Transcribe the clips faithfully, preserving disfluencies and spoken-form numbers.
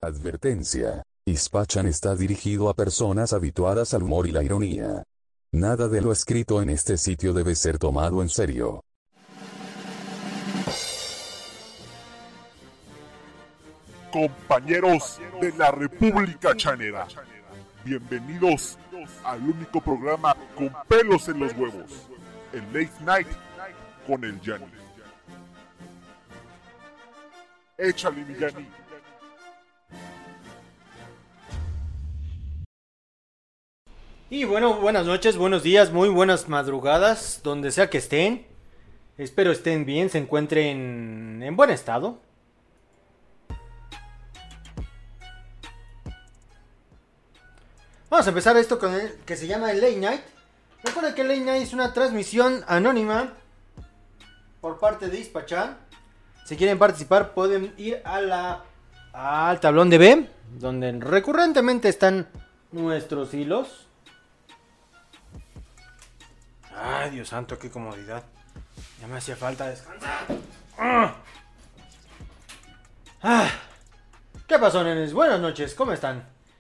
Advertencia. Ispachan está dirigido a personas habituadas al humor y la ironía. Nada de lo escrito en este sitio debe ser tomado en serio. Compañeros de la República Chanera, bienvenidos al único programa con pelos en los huevos, el Late Night con el Yanni. Échale, mi Yanni. Y bueno, buenas noches, buenos días, muy buenas madrugadas, donde sea que estén. Espero estén bien, se encuentren en buen estado. Vamos a empezar esto con el que se llama el Late Night. Recuerda que el Late Night es una transmisión anónima por parte de Ispachan. Si quieren participar pueden ir a la, al tablón de B, donde recurrentemente están nuestros hilos. Ay, Dios santo, qué comodidad. Ya me hacía falta descansar. Ah. Ah. ¿Qué pasó, nenes? Buenas noches, ¿cómo están?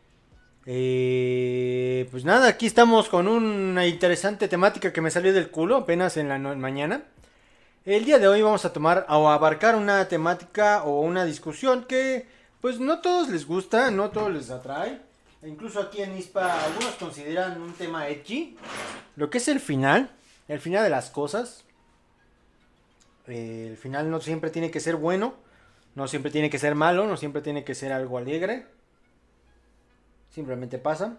Eh, pues nada, aquí estamos con una interesante temática que me salió del culo apenas en la no- mañana. El día de hoy vamos a tomar o abarcar una temática o una discusión que pues no todos les gusta, no todos les atrae. Incluso aquí en ISPA algunos consideran un tema edgy. Lo que es el final, el final de las cosas. Eh, el final no siempre tiene que ser bueno, no siempre tiene que ser malo, no siempre tiene que ser algo alegre. Simplemente pasa.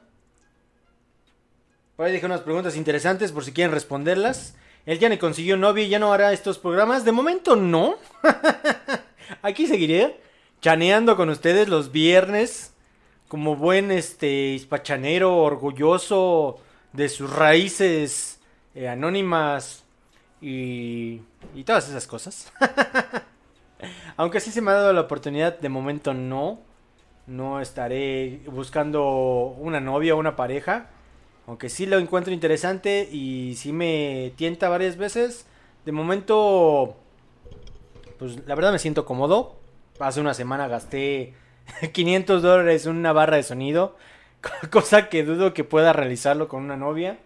Por ahí dejé unas preguntas interesantes por si quieren responderlas. Él ya me consiguió novia y ya no hará estos programas. De momento no. Aquí seguiré chaneando con ustedes los viernes. Como buen este hispachanero orgulloso de sus raíces eh, anónimas y, y todas esas cosas. Aunque sí se me ha dado la oportunidad, de momento no. No estaré buscando una novia o una pareja. Aunque sí lo encuentro interesante y sí me tienta varias veces. De momento, pues la verdad me siento cómodo. Hace una semana gasté quinientos dólares en una barra de sonido. Cosa que dudo que pueda realizarlo con una novia.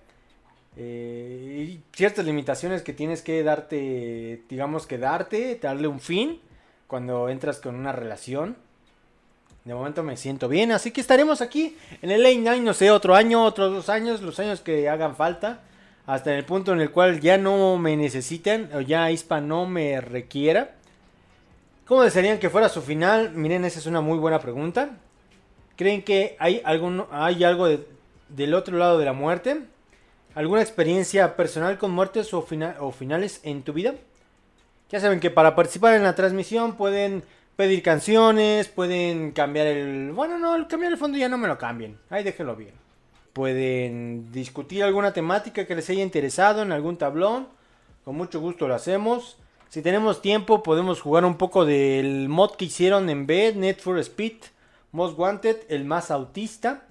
Eh, y ciertas limitaciones que tienes que darte, digamos que darte, darle un fin cuando entras con una relación. De momento me siento bien, así que estaremos aquí en el Late Night, no sé, otro año, otros dos años, los años que hagan falta. Hasta en el punto en el cual ya no me necesiten o ya ISPA no me requiera. ¿Cómo desearían que fuera su final? Miren, esa es una muy buena pregunta. ¿Creen que hay, algún, hay algo de, del otro lado de la muerte? ¿Alguna experiencia personal con muertes o, fina, o finales en tu vida? Ya saben que para participar en la transmisión pueden pedir canciones, pueden cambiar el... Bueno, no, el cambiar el fondo ya no me lo cambien. Ahí déjenlo bien. Pueden discutir alguna temática que les haya interesado en algún tablón. Con mucho gusto lo hacemos. Si tenemos tiempo podemos jugar un poco del mod que hicieron en B, Need for Speed, Most Wanted, el más autista.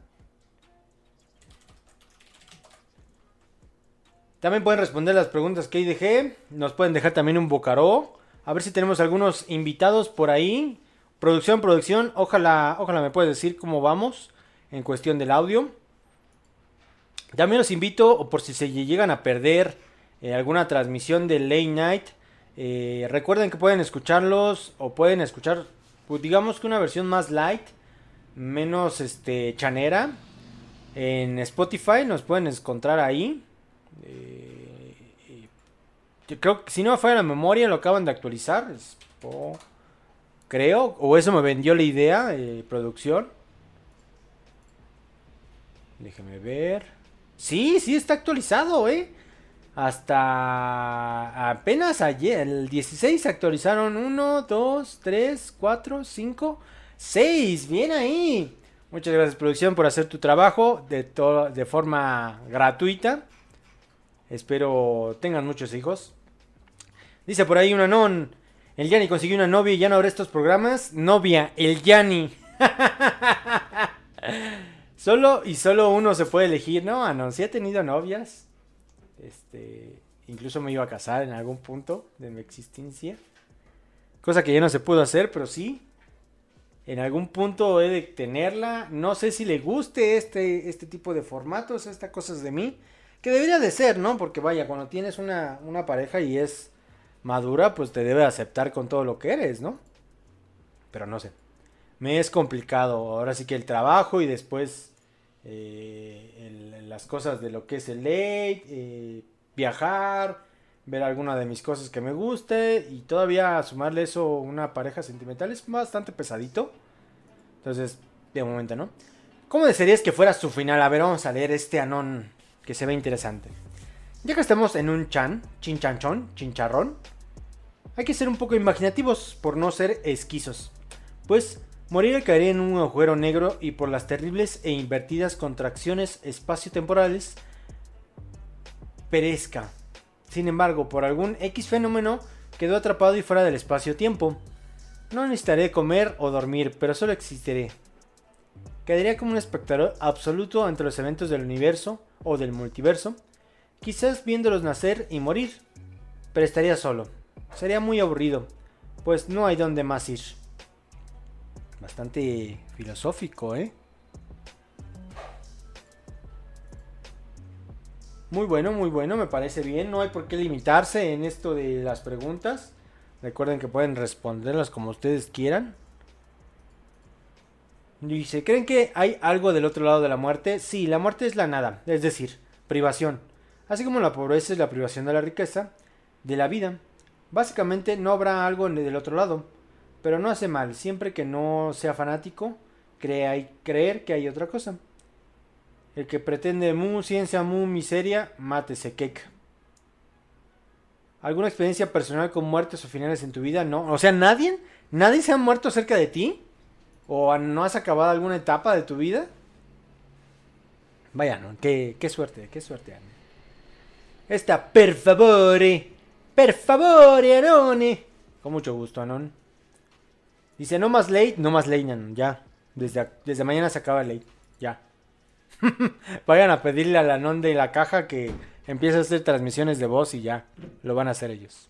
También pueden responder las preguntas que ahí dejé. Nos pueden dejar también un bocaró. A ver si tenemos algunos invitados por ahí. Producción, producción. Ojalá, ojalá me puedas decir cómo vamos en cuestión del audio. También los invito, o por si se llegan a perder eh, alguna transmisión de Late Night. Eh, recuerden que pueden escucharlos o pueden escuchar, pues digamos que una versión más light, menos este chanera. En Spotify nos pueden encontrar ahí. Eh, yo creo que si no me falla la memoria lo acaban de actualizar. Es, oh, creo, o eso me vendió la idea, eh, producción. Déjeme ver. Sí, sí está actualizado, eh. Hasta apenas ayer, el dieciséis actualizaron uno, dos, tres, cuatro, cinco, seis. Bien ahí. Muchas gracias, producción, por hacer tu trabajo de, to- de forma gratuita. Espero tengan muchos hijos. Dice por ahí una non. El Yanni consiguió una novia y ya no habrá estos programas. Novia, el Yanni. Solo y solo uno se puede elegir, ¿no? Ah, no, sí he tenido novias. Este, incluso me iba a casar en algún punto de mi existencia. Cosa que ya no se pudo hacer, pero sí. En algún punto he de tenerla. No sé si le guste este, este tipo de formatos, estas cosas de mí. Que debería de ser, ¿no? Porque vaya, cuando tienes una, una pareja y es madura, pues te debe aceptar con todo lo que eres, ¿no? Pero no sé. Me es complicado. Ahora sí que el trabajo y después eh, el- las cosas de lo que es el date, eh, viajar, ver alguna de mis cosas que me guste y todavía sumarle eso una pareja sentimental es bastante pesadito. Entonces, de momento, ¿no? ¿Cómo desearías que fuera su final? A ver, vamos a leer este anón que se ve interesante. Ya que estamos en un chan, chinchanchón, chincharrón, hay que ser un poco imaginativos por no ser esquizos. Pues morir caería en un agujero negro y por las terribles e invertidas contracciones espaciotemporales perezca. Sin embargo, por algún X fenómeno quedó atrapado y fuera del espacio-tiempo. No necesitaré comer o dormir, pero solo existiré. Quedaría como un espectador absoluto entre los eventos del universo o del multiverso, quizás viéndolos nacer y morir, pero estaría solo. Sería muy aburrido, pues no hay donde más ir. Bastante filosófico, ¿eh? Muy bueno, muy bueno, me parece bien. No hay por qué limitarse en esto de las preguntas. Recuerden que pueden responderlas como ustedes quieran. Dice, ¿creen que hay algo del otro lado de la muerte? Sí, la muerte es la nada, es decir, privación. Así como la pobreza es la privación de la riqueza, de la vida. Básicamente no habrá algo del otro lado, pero no hace mal, siempre que no sea fanático, crea y creer que hay otra cosa. El que pretende mu ciencia, mu miseria, mátese cake. ¿Alguna experiencia personal con muertes o finales en tu vida? No. O sea, ¿nadie? ¿Nadie se ha muerto cerca de ti? ¿O no has acabado alguna etapa de tu vida? Vaya, no. Qué, qué suerte, qué suerte. Esta, per favore. Per favore, Anone. Con mucho gusto, Anon. Dice, no más late, no más late, Anon. Ya. Desde, desde mañana se acaba late. Ya. Vayan a pedirle al Anon de la caja que empiece a hacer transmisiones de voz y ya. Lo van a hacer ellos.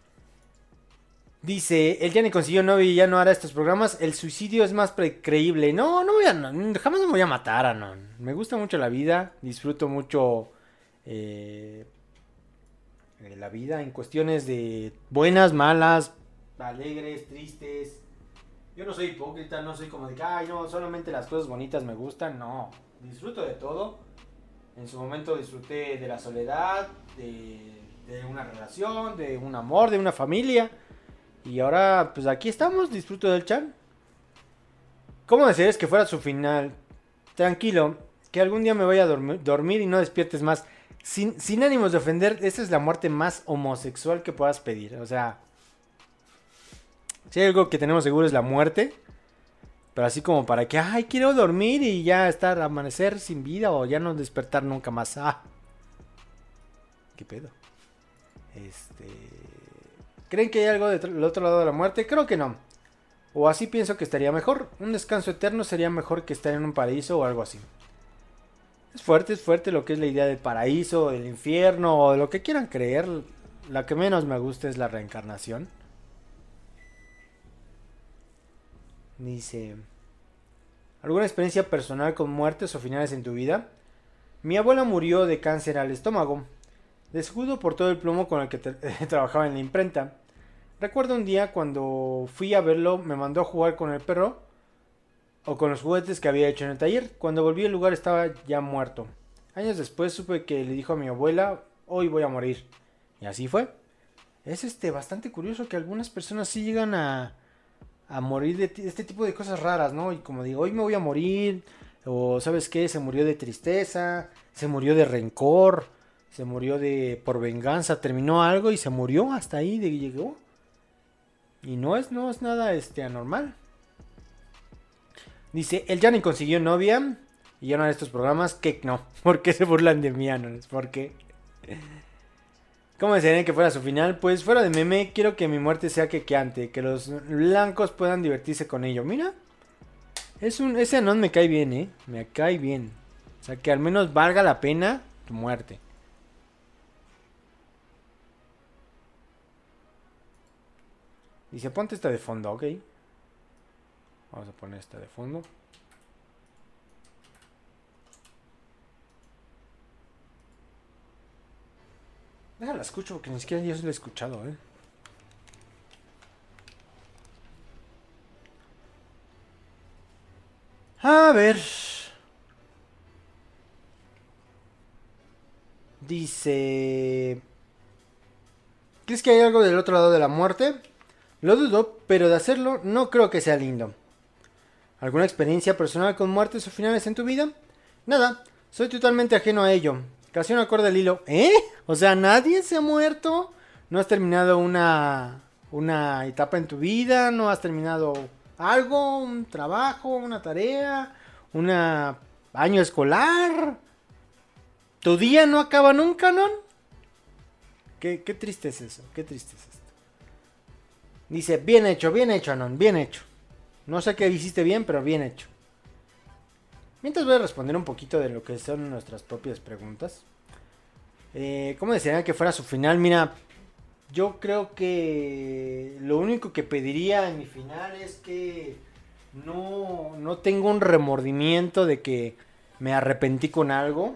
Dice, él ya ni consiguió novio y ya no hará estos programas. El suicidio es más creíble. No, no voy a, no, jamás me voy a matar, Anon. Me gusta mucho la vida. Disfruto mucho eh, la vida en cuestiones de buenas, malas, alegres, tristes. Yo no soy hipócrita, no soy como de que, ay, no, solamente las cosas bonitas me gustan. No, disfruto de todo. En su momento disfruté de la soledad, de, de una relación, de un amor, de una familia. Y ahora, pues aquí estamos, disfruto del chan. ¿Cómo desearías que fuera su final? Tranquilo, que algún día me vaya a dormir, dormir y no despiertes más. Sin, sin ánimos de ofender, esta es la muerte más homosexual que puedas pedir. O sea, si hay algo que tenemos seguro es la muerte. Pero así como para que, ay, quiero dormir y ya estar, amanecer sin vida o ya no despertar nunca más. Ah, qué pedo. Este... ¿Creen que hay algo del otro lado de la muerte? Creo que no. O así pienso que estaría mejor. Un descanso eterno sería mejor que estar en un paraíso o algo así. Es fuerte, es fuerte lo que es la idea del paraíso, del infierno o de lo que quieran creer. La que menos me gusta es la reencarnación. Dice, ¿alguna experiencia personal con muertes o finales en tu vida? Mi abuela murió de cáncer al estómago. Desjudo por todo el plomo con el que trabajaba en la imprenta. Recuerdo un día cuando fui a verlo, me mandó a jugar con el perro o con los juguetes que había hecho en el taller. Cuando volví al lugar estaba ya muerto. Años después supe que le dijo a mi abuela, hoy voy a morir. Y así fue. Es este bastante curioso que algunas personas sí llegan a, a morir de este tipo de cosas raras, ¿no? Y como digo, hoy me voy a morir. O ¿sabes qué? Se murió de tristeza, se murió de rencor, se murió de por venganza, terminó algo y se murió hasta ahí de llegó. Y no es, no es nada este, anormal. Dice, él ya ni consiguió novia. Y ya no en estos programas, que no. ¿Por qué se burlan de mí, Anones? ¿Por qué? ¿Cómo desearían que fuera su final? Pues fuera de meme, quiero que mi muerte sea quequeante. Que los blancos puedan divertirse con ello. Mira. Es un, ese Anon me cae bien, ¿eh? Me cae bien. O sea, que al menos valga la pena tu muerte. Dice, ponte esta de fondo, ¿ok? Vamos a poner esta de fondo. Déjala, escucho porque ni siquiera yo se la he escuchado, eh. A ver. Dice... ¿Crees que hay algo del otro lado de la muerte? Lo dudo, pero de hacerlo no creo que sea lindo. ¿Alguna experiencia personal con muertes o finales en tu vida? Nada, soy totalmente ajeno a ello. Casi no acorde el hilo. ¿Eh? O sea, ¿nadie se ha muerto? ¿No has terminado una, una etapa en tu vida? ¿No has terminado algo? ¿Un trabajo? ¿Una tarea? ¿Un año escolar? ¿Tu día no acaba nunca, no? Qué, qué triste es eso, qué triste es esto. Dice, bien hecho, bien hecho, Anon, bien hecho. No sé qué hiciste bien, pero bien hecho. Mientras voy a responder un poquito de lo que son nuestras propias preguntas. Eh, ¿Cómo desearía que fuera su final? Mira, yo creo que lo único que pediría en mi final es que no, no tengo un remordimiento de que me arrepentí con algo.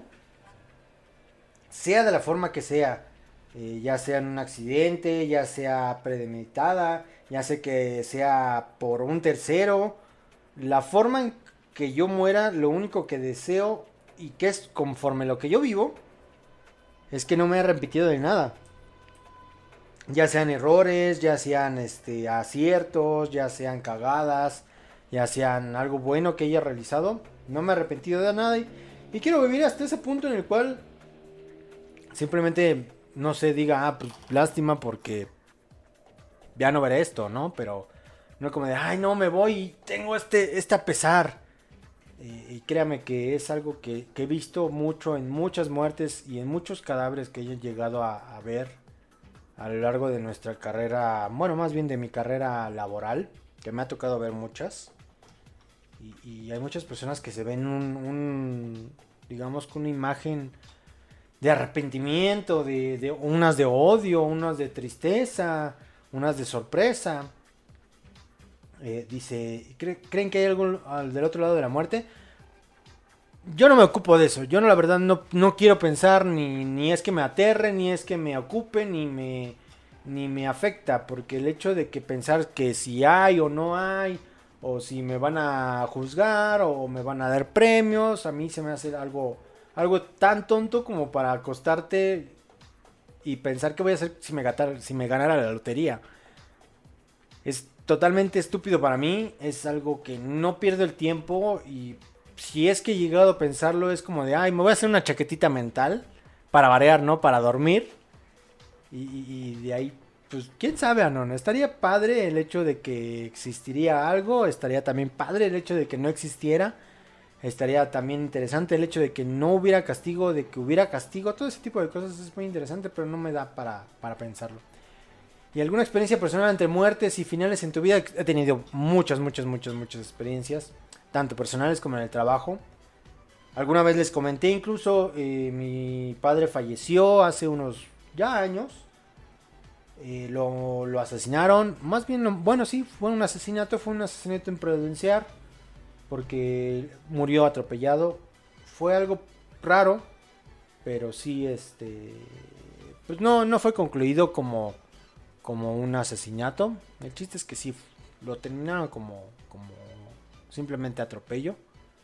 Sea de la forma que sea. Eh, ya sea en un accidente, ya sea premeditada, ya sea que sea por un tercero. La forma en que yo muera, lo único que deseo y que es conforme lo que yo vivo, es que no me haya repetido de nada. Ya sean errores, ya sean este, aciertos, ya sean cagadas, ya sean algo bueno que haya realizado. No me he arrepentido de nada y, y quiero vivir hasta ese punto en el cual simplemente, no sé, diga, ah, pues lástima porque ya no veré esto, ¿no? Pero no como de, ay, no, me voy y tengo este, este a pesar. Y, y créame que es algo que, que he visto mucho en muchas muertes y en muchos cadáveres que he llegado a, a ver a lo largo de nuestra carrera, bueno, más bien de mi carrera laboral, que me ha tocado ver muchas. Y, y hay muchas personas que se ven un, un digamos, con una imagen de arrepentimiento, de, de unas de odio, unas de tristeza, unas de sorpresa. Eh, dice, ¿cree, ¿creen que hay algo al del otro lado de la muerte? Yo no me ocupo de eso. Yo no, la verdad no, no quiero pensar, ni, ni es que me aterre, ni es que me ocupe, ni me, ni me afecta. Porque el hecho de que pensar que si hay o no hay, o si me van a juzgar, o me van a dar premios, a mí se me hace algo, algo tan tonto como para acostarte y pensar qué voy a hacer si me, gatar, si me ganara la lotería. Es totalmente estúpido para mí, es algo que no pierdo el tiempo y si es que he llegado a pensarlo es como de, ay, me voy a hacer una chaquetita mental para variar, ¿no? Para dormir y, y, y de ahí, pues, quién sabe, Anon, estaría padre el hecho de que existiría algo, estaría también padre el hecho de que no existiera, estaría también interesante el hecho de que no hubiera castigo, de que hubiera castigo, todo ese tipo de cosas es muy interesante, pero no me da para, para pensarlo. ¿Y alguna experiencia personal entre muertes y finales en tu vida? He tenido muchas, muchas, muchas, muchas experiencias, tanto personales como en el trabajo. Alguna vez les comenté, incluso eh, mi padre falleció hace unos ya años. Eh, lo, lo asesinaron, más bien, bueno, sí, fue un asesinato, fue un asesinato imprudencial, porque murió atropellado. Fue algo raro, pero sí, este, pues no, no fue concluido como... como un asesinato. El chiste es que sí, lo terminaron como, como simplemente atropello.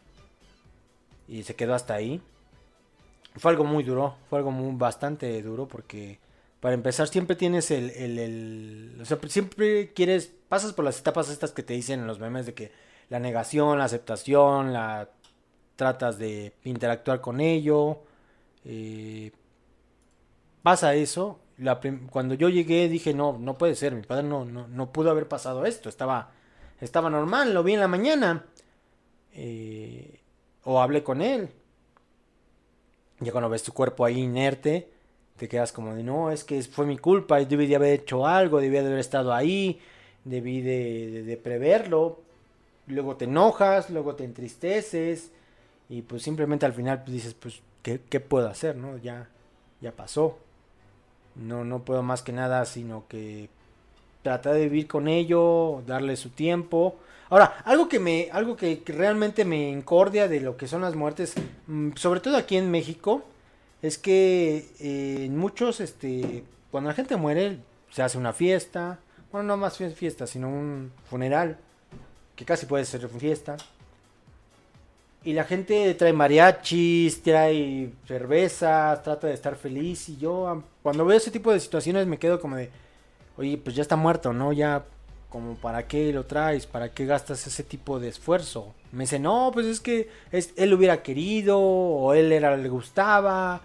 Y se quedó hasta ahí. Fue algo muy duro, fue algo muy, bastante duro porque para empezar siempre tienes el, el, el... O sea, siempre quieres, pasas por las etapas estas que te dicen en los memes de que la negación, la aceptación, la tratas de interactuar con ello. Eh, pasa eso. La prim- cuando yo llegué dije, no, no puede ser, mi padre no, no, no pudo haber pasado esto, estaba, estaba normal, lo vi en la mañana, eh, o hablé con él. Ya cuando ves tu cuerpo ahí inerte, te quedas como de, no, es que fue mi culpa, debí de haber hecho algo, debí de haber estado ahí, debí de, de, de preverlo. Luego te enojas, luego te entristeces, y pues simplemente al final pues, dices, pues, ¿qué, qué puedo hacer, no? Ya, ya pasó. No, no puedo más que nada, sino que tratar de vivir con ello, darle su tiempo. Ahora, algo que me, algo que, que realmente me encordia de lo que son las muertes, mm, sobre todo aquí en México, es que eh, en muchos, este, cuando la gente muere, se hace una fiesta, bueno, no más fie- fiesta, sino un funeral, que casi puede ser fiesta. Y la gente trae mariachis, trae cervezas, trata de estar feliz. Y yo, am, cuando veo ese tipo de situaciones, me quedo como de, oye, pues ya está muerto, ¿no? Ya, como para qué lo traes, para qué gastas ese tipo de esfuerzo. Me dice, no, pues es que es, él hubiera querido, o él era, le gustaba.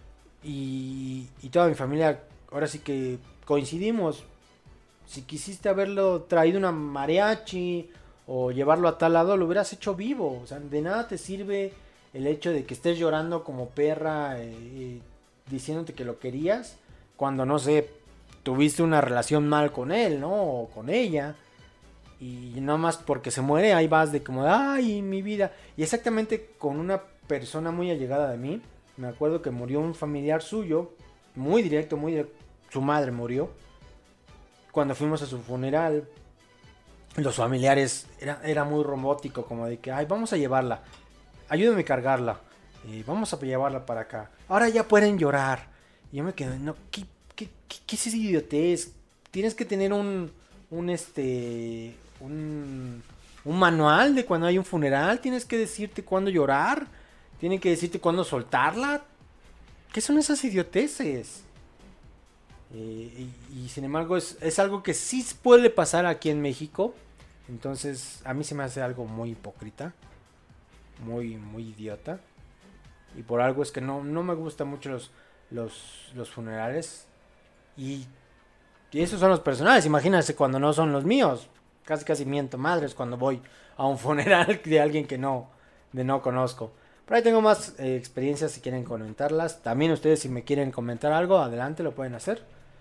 Y, y toda mi familia, ahora sí que coincidimos. Si quisiste haberlo traído una mariachi o llevarlo a tal lado, lo hubieras hecho vivo. O sea, de nada te sirve el hecho de que estés llorando como perra, eh, eh, diciéndote que lo querías, cuando no sé, tuviste una relación mal con él, ¿no? O con ella. Y nada más porque se muere, ahí vas de como, ay, mi vida. Y exactamente con una persona muy allegada de mí. Me acuerdo que murió un familiar suyo, muy directo, muy directo. Su madre murió. Cuando fuimos a su funeral, los familiares, era, era muy robótico, como de que, ay, vamos a llevarla, ayúdame a cargarla, eh, vamos a llevarla para acá, ahora ya pueden llorar. Y yo me quedé, no, ¿qué, qué, qué, qué es esa idiotez? Tienes que tener un, un, este, un, un manual de cuando hay un funeral, tienes que decirte cuándo llorar, tienen que decirte cuándo soltarla. ¿Qué son esas idioteces? Eh, y, y sin embargo es, es algo que sí puede pasar aquí en México. Entonces a mí se me hace algo muy hipócrita. Muy, muy idiota. Y por algo es que no, no me gustan mucho los, los, los funerales. Y, y esos son los personales. Imagínense cuando no son los míos. Casi casi miento madres cuando voy a un funeral de alguien que no, de no conozco. Por ahí tengo más eh, experiencias si quieren comentarlas. También ustedes si me quieren comentar algo, adelante, lo pueden hacer.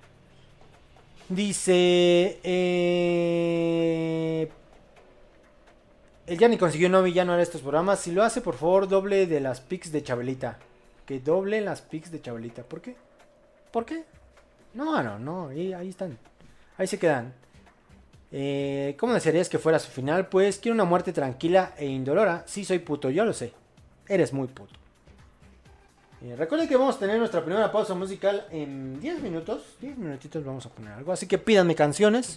Dice... Eh, el Yanni consiguió no villano en estos programas. Si lo hace, por favor, doble de las pics de Chabelita. Que doble las pics de Chabelita. ¿Por qué? ¿Por qué? No, no, no. Ahí, ahí están. Ahí se quedan. Eh, ¿Cómo desearías que fuera su final? Pues quiero una muerte tranquila e indolora. Sí, soy puto, yo lo sé. Eres muy puto. Eh, recuerden que vamos a tener nuestra primera pausa musical en diez minutos. diez minutitos vamos a poner algo. Así que pídanme canciones.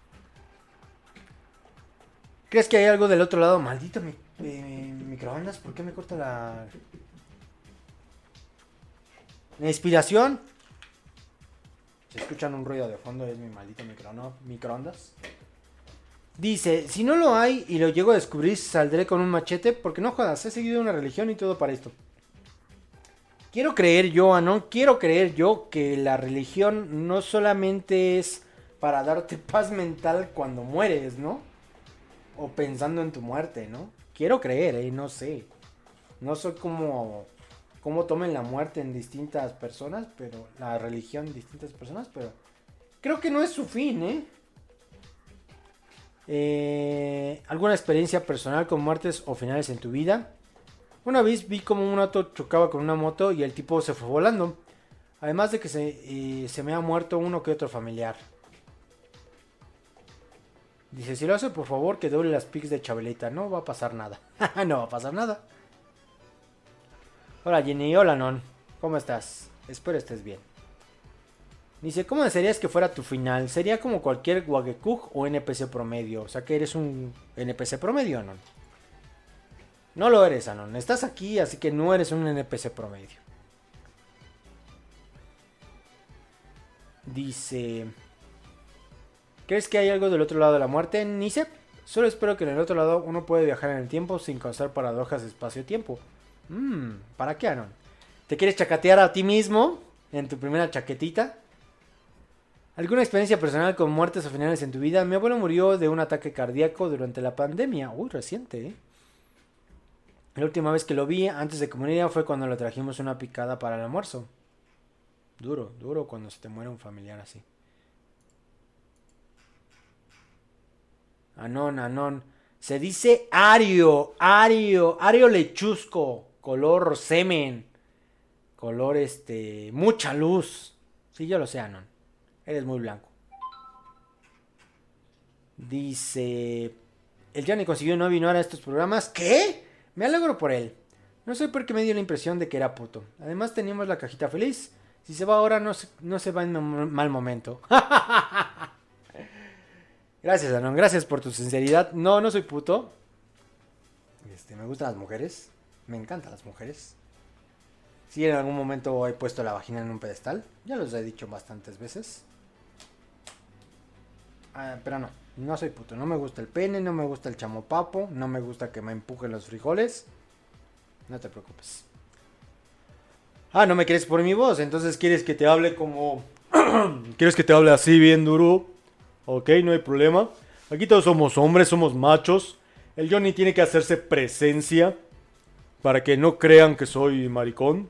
¿Crees que hay algo del otro lado? Maldito mi, eh, microondas. ¿Por qué me corta la... la inspiración? Si escuchan un ruido de fondo es mi maldito micro, microondas. Dice, si no lo hay y lo llego a descubrir, saldré con un machete. Porque no jodas, he seguido una religión y todo para esto. Quiero creer yo, Anon, quiero creer yo que la religión no solamente es para darte paz mental cuando mueres, ¿no? O pensando en tu muerte, ¿no? Quiero creer, eh, no sé. No sé cómo, cómo tomen la muerte en distintas personas, pero la religión en distintas personas, pero creo que no es su fin, ¿eh? eh ¿Alguna experiencia personal con muertes o finales en tu vida? Una vez vi como un auto chocaba con una moto y el tipo se fue volando. Además de que se, eh, se me ha muerto uno que otro familiar. Dice, si lo hace por favor que doble las pics de Chabelita. No va a pasar nada. No va a pasar nada. Hola Jenny, hola Non. ¿Cómo estás? Espero estés bien. Dice, ¿cómo desearías que fuera tu final? ¿Sería como cualquier Wagekug o N P C promedio? O sea que eres un N P C promedio, Non. No lo eres, Anon. Estás aquí, así que no eres un N P C promedio. Dice... ¿Crees que hay algo del otro lado de la muerte? Ni sé. Solo espero que en el otro lado uno puede viajar en el tiempo sin causar paradojas de espacio-tiempo. Mmm, ¿para qué, Anon? ¿Te quieres chacatear a ti mismo en tu primera chaquetita? ¿Alguna experiencia personal con muertes o finales en tu vida? Mi abuelo murió de un ataque cardíaco durante la pandemia. Uy, reciente, ¿eh? La última vez que lo vi antes de que muriera fue cuando le trajimos una picada para el almuerzo. Duro, duro cuando se te muere un familiar así. Anon, Anon. Se dice Ario, Ario, Ario lechusco. Color semen. Color este... mucha luz. Sí, yo lo sé, Anon. Eres muy blanco. Dice... El Johnny consiguió novio y no hará estos programas. ¿Qué? Me alegro por él. No sé por qué me dio la impresión de que era puto. Además teníamos la cajita feliz. Si se va ahora no se, no se va en un mal momento. Gracias, Anon. Gracias por tu sinceridad. No, no soy puto. Este, me gustan las mujeres. Me encantan las mujeres. Sí, en algún momento he puesto la vagina en un pedestal. Ya los he dicho bastantes veces. Ah, pero no, no soy puto. No me gusta el pene, no me gusta el chamopapo. No me gusta que me empujen los frijoles. No te preocupes. Ah, no me quieres por mi voz. Entonces quieres que te hable como... ¿Quieres que te hable así bien duro? Ok, no hay problema. Aquí todos somos hombres, somos machos. El Johnny tiene que hacerse presencia para que no crean que soy maricón.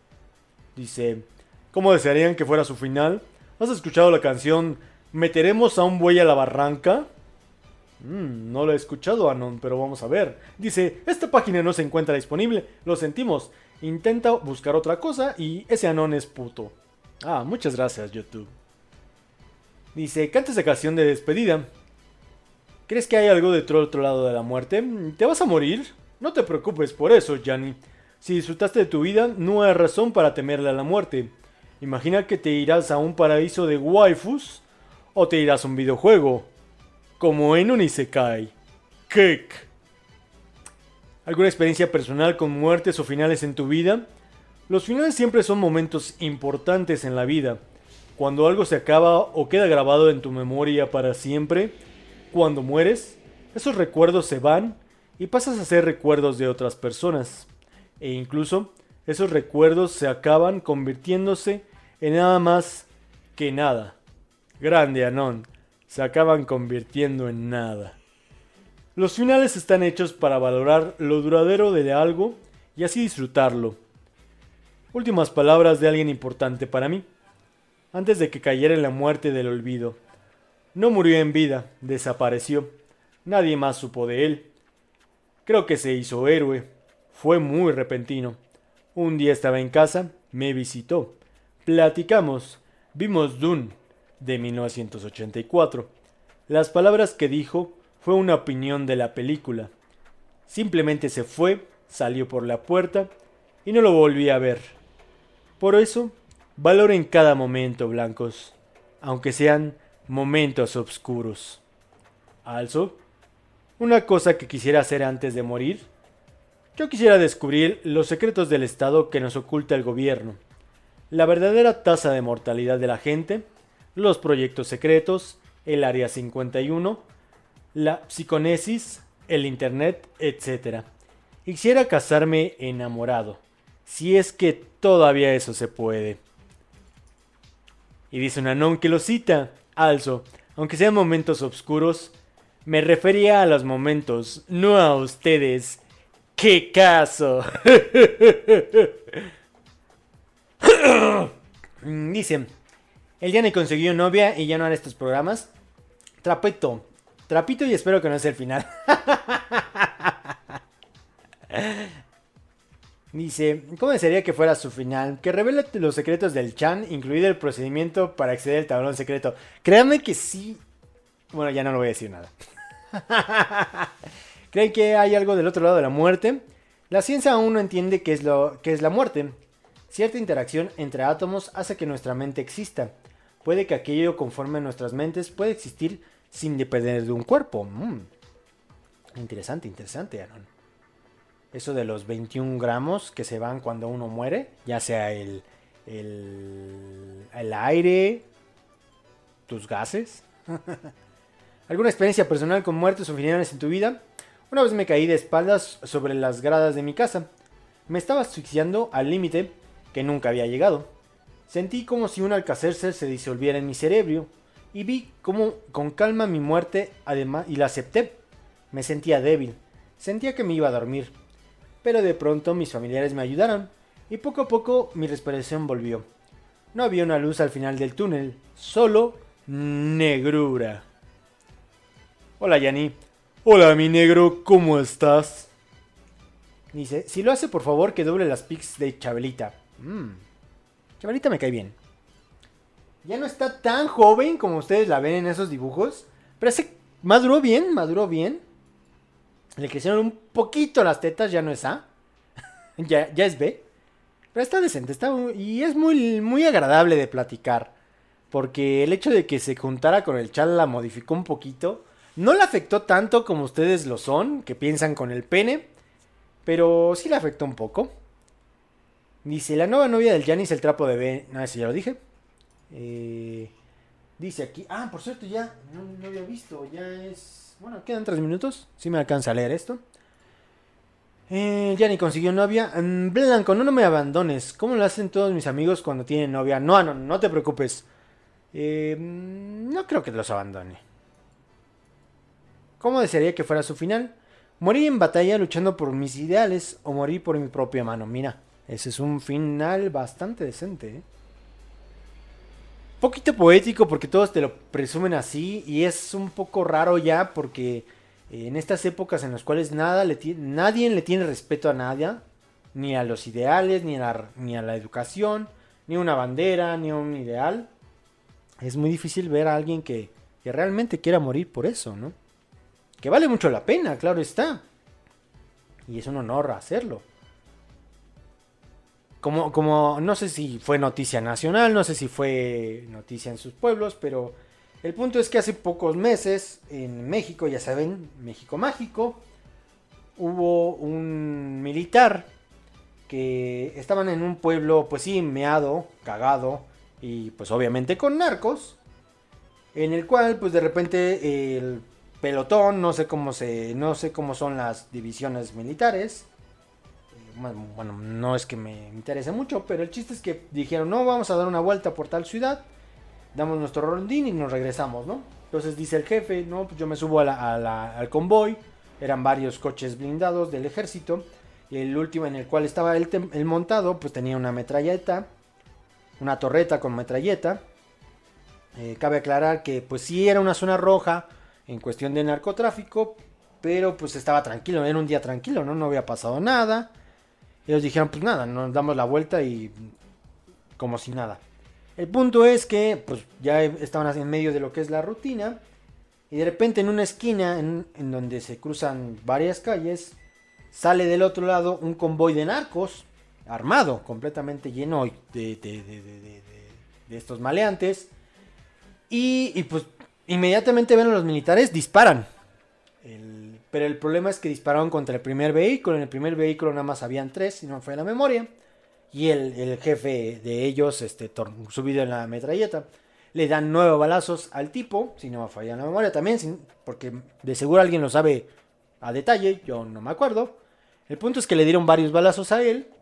Dice, ¿cómo desearían que fuera su final? ¿Has escuchado la canción ¿Meteremos a un buey a la barranca? Mm, no lo he escuchado, Anon, pero vamos a ver. Dice, esta página no se encuentra disponible. Lo sentimos. Intenta buscar otra cosa y ese Anon es puto. Ah, muchas gracias, YouTube. Dice, canta esa canción de despedida. ¿Crees que hay algo del otro lado de la muerte? ¿Te vas a morir? No te preocupes por eso, Gianni. Si disfrutaste de tu vida, no hay razón para temerle a la muerte. Imagina que te irás a un paraíso de waifus o te irás a un videojuego, como en un isekai. Kick. ¿Alguna experiencia personal con muertes o finales en tu vida? Los finales siempre son momentos importantes en la vida. Cuando algo se acaba o queda grabado en tu memoria para siempre, cuando mueres, esos recuerdos se van y pasas a ser recuerdos de otras personas. E incluso, esos recuerdos se acaban convirtiéndose en nada más que nada. Grande, Anon. Se acaban convirtiendo en nada. Los finales están hechos para valorar lo duradero de algo y así disfrutarlo. Últimas palabras de alguien importante para mí. Antes de que cayera en la muerte del olvido. No murió en vida, desapareció. Nadie más supo de él. Creo que se hizo héroe. Fue muy repentino. Un día estaba en casa, me visitó. Platicamos. Vimos Dune, de mil novecientos ochenta y cuatro. Las palabras que dijo fue una opinión de la película. Simplemente se fue, salió por la puerta y no lo volví a ver. Por eso, valoren cada momento, blancos, aunque sean momentos oscuros. Also, una cosa que quisiera hacer antes de morir. Yo quisiera descubrir los secretos del Estado que nos oculta el gobierno. La verdadera tasa de mortalidad de la gente, los proyectos secretos, el Área cincuenta y uno, la psiconesis, el internet, etcétera. Y quisiera casarme enamorado, si es que todavía eso se puede. Y dice un Anon que lo cita, also, aunque sean momentos oscuros, me refería a los momentos, no a ustedes. ¡Qué caso! Dice, el Gianni consiguió novia y ya no hará estos programas. Trapito, trapito y espero que no sea el final. Dice, ¿cómo desearía que fuera su final? Que revele los secretos del Chan, incluido el procedimiento para acceder al tablón secreto. Créanme que sí. Bueno, ya no lo voy a decir nada. ¿Creen que hay algo del otro lado de la muerte? La ciencia aún no entiende qué es, lo, qué es la muerte. Cierta interacción entre átomos hace que nuestra mente exista. Puede que aquello conforme a nuestras mentes puede existir sin depender de un cuerpo. Mm. Interesante, interesante, Aaron. Eso de los veintiún gramos que se van cuando uno muere, ya sea el, el, el aire, tus gases. ¿Alguna experiencia personal con muertes o finales en tu vida? Una vez me caí de espaldas sobre las gradas de mi casa. Me estaba asfixiando al límite que nunca había llegado. Sentí como si un Alka-Seltzer se disolviera en mi cerebro y vi como con calma mi muerte además y la acepté. Me sentía débil, sentía que me iba a dormir, pero de pronto mis familiares me ayudaron y poco a poco mi respiración volvió. No había una luz al final del túnel, solo negrura. Hola, Yanni. Hola, mi negro, ¿cómo estás? Dice, si lo hace, por favor, que doble las pics de Chabelita. Mm. Chabelita me cae bien. Ya no está tan joven como ustedes la ven en esos dibujos, pero se maduró bien, maduró bien. Le crecieron un poquito las tetas, ya no es A. ya, ya es B. Pero está decente, está muy- y es muy, muy agradable de platicar. Porque el hecho de que se juntara con el chal la modificó un poquito. No le afectó tanto como ustedes lo son, que piensan con el pene. Pero sí le afectó un poco. Dice, la nueva novia del Yanis, el trapo de B. No, ese ya lo dije. Eh, dice aquí... Ah, por cierto, ya no, no había visto. Ya es... Bueno, quedan tres minutos. Sí me alcanza a leer esto. Eh, ya ni consiguió novia. Mm, Blanco, no, no me abandones. ¿Cómo lo hacen todos mis amigos cuando tienen novia? No, no, no te preocupes. Eh, mm, no creo que los abandone. ¿Cómo desearía que fuera su final? Morir en batalla luchando por mis ideales o morir por mi propia mano. Mira, ese es un final bastante decente, ¿eh? Poquito poético porque todos te lo presumen así y es un poco raro ya porque eh, en estas épocas en las cuales nada le ti- nadie le tiene respeto a nadie, ni a los ideales, ni a, la, ni a la educación, ni a una bandera, ni a un ideal. Es muy difícil ver a alguien que, que realmente quiera morir por eso, ¿no? Que vale mucho la pena, claro está. Y es un honor hacerlo. Como, como, no sé si fue noticia nacional, no sé si fue noticia en sus pueblos, pero el punto es que hace pocos meses en México, ya saben, México mágico, hubo un militar que estaban en un pueblo, pues sí, meado, cagado, y pues obviamente con narcos, en el cual pues de repente el pelotón, no sé cómo se, no sé cómo son las divisiones militares. Bueno, no es que me interese mucho, pero el chiste es que dijeron, no, vamos a dar una vuelta por tal ciudad, damos nuestro rondín y nos regresamos, ¿no? Entonces dice el jefe, no, pues yo me subo a la, a la, al convoy, eran varios coches blindados del ejército, y el último en el cual estaba el, el montado, pues tenía una metralleta, una torreta con metralleta. Eh, cabe aclarar que pues sí era una zona roja en cuestión de narcotráfico, pero pues estaba tranquilo, era un día tranquilo, ¿no? No había pasado nada. Ellos dijeron, pues nada, nos damos la vuelta y como si nada. El punto es que pues ya estaban en medio de lo que es la rutina y de repente en una esquina en, en donde se cruzan varias calles sale del otro lado un convoy de narcos armado, completamente lleno de, de, de, de, de, de, de estos maleantes y, y pues inmediatamente ven a los militares, disparan. El, pero el problema es que dispararon contra el primer vehículo. En el primer vehículo nada más habían tres, si no fue la memoria. Y el, el jefe de ellos, este, tor- subido en la metralleta, le dan nueve balazos al tipo, si no me falla la memoria también, sin, porque de seguro alguien lo sabe a detalle, yo no me acuerdo. El punto es que le dieron varios balazos a él.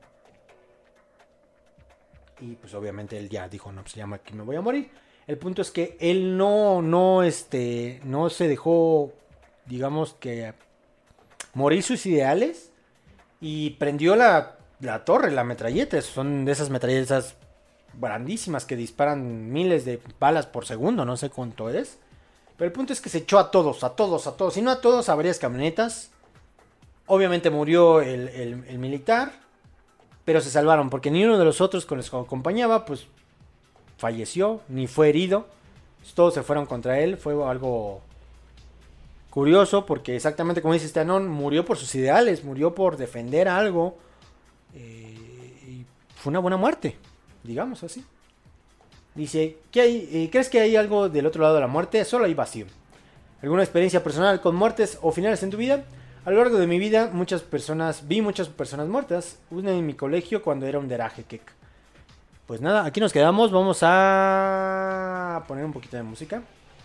Y pues obviamente él ya dijo, no, pues ya aquí me voy a morir. El punto es que él no, no, este, no se dejó, digamos que, morir sus ideales y prendió la, la torre, la metralleta. Son de esas metralletas grandísimas que disparan miles de balas por segundo, no sé cuánto es. Pero el punto es que se echó a todos, a todos, a todos. Si no a todos, a varias camionetas. Obviamente murió el, el, el militar, pero se salvaron porque ni uno de los otros con los que acompañaba, pues falleció, ni fue herido. Todos se fueron contra él. Fue algo curioso porque exactamente como dice este Anon, murió por sus ideales, murió por defender algo. Eh, y fue una buena muerte, digamos así. Dice, ¿qué hay, eh, ¿crees que hay algo del otro lado de la muerte? Solo hay vacío. ¿Alguna experiencia personal con muertes o finales en tu vida? A lo largo de mi vida, muchas personas, vi muchas personas muertas. Una en mi colegio cuando era un deraje kek. Pues nada, aquí nos quedamos. Vamos a poner un poquito de música.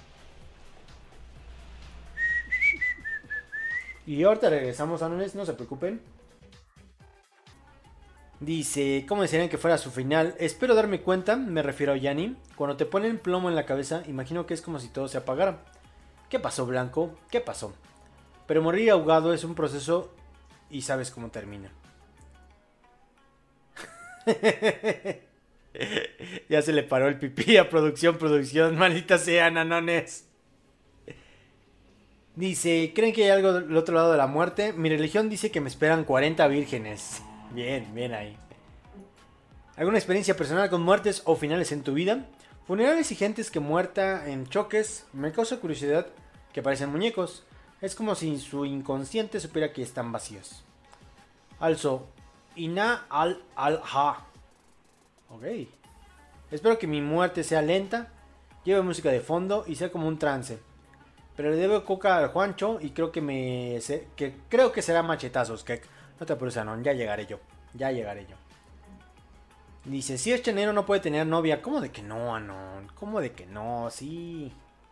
Y ahorita regresamos, Anones, no se preocupen. Dice, ¿cómo desearían que fuera su final? Espero darme cuenta, me refiero a Yanni. Cuando te ponen plomo en la cabeza, imagino que es como si todo se apagara. ¿Qué pasó, Blanco? ¿Qué pasó? Pero morir ahogado es un proceso y sabes cómo termina. Ya se le paró el pipí a producción, producción, maldita sea, Nanones. Dice, ¿creen que hay algo del otro lado de la muerte? Mi religión dice que me esperan cuarenta vírgenes. Bien, bien ahí. ¿Alguna experiencia personal con muertes o finales en tu vida? Funerales y gentes que muerta en choques. Me causa curiosidad que parecen muñecos. Es como si su inconsciente supiera que están vacíos. Also, Ina al al-ha. Ok. Espero que mi muerte sea lenta, lleve música de fondo y sea como un trance. Pero le debo coca al Juancho y creo que me que creo que será machetazos, que no te apures, Anon, ya llegaré yo. Ya llegaré yo. Dice, si es chanero no puede tener novia. ¿Cómo de que no, Anon? ¿Cómo de que no? Sí.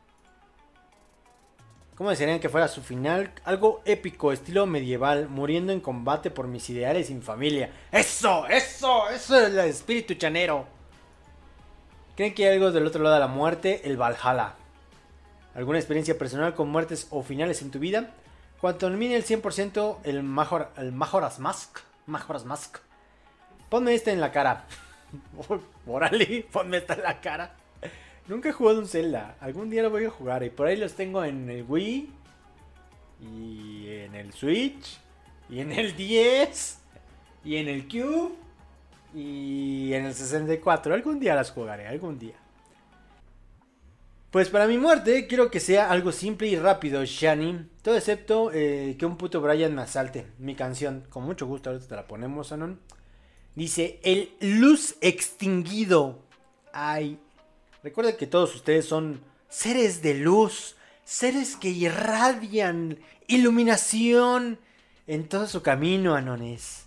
¿Cómo desearían que fuera su final? Algo épico, estilo medieval, muriendo en combate por mis ideales sin familia. ¡Eso! ¡Eso! ¡Eso es el espíritu chanero! ¿Creen que hay algo del otro lado de la muerte? El Valhalla. ¿Alguna experiencia personal con muertes o finales en tu vida? Cuando termine el cien por ciento, el, Major, el Majora's Mask. Majora's Mask. Ponme esta en la cara. Órale, ponme esta en la cara. Nunca he jugado un Zelda. Algún día lo voy a jugar. Y por ahí los tengo en el Wii. Y en el Switch. Y en el diez. Y en el Cube. Y en el sesenta y cuatro. Algún día las jugaré. Algún día. Pues para mi muerte quiero que sea algo simple y rápido, Shani. Todo excepto eh, que un puto Brian me asalte. Mi canción. Con mucho gusto. Ahorita te la ponemos, Anon. Dice, el luz extinguido. Ay. Recuerden que todos ustedes son seres de luz. Seres que irradian iluminación en todo su camino, Anones.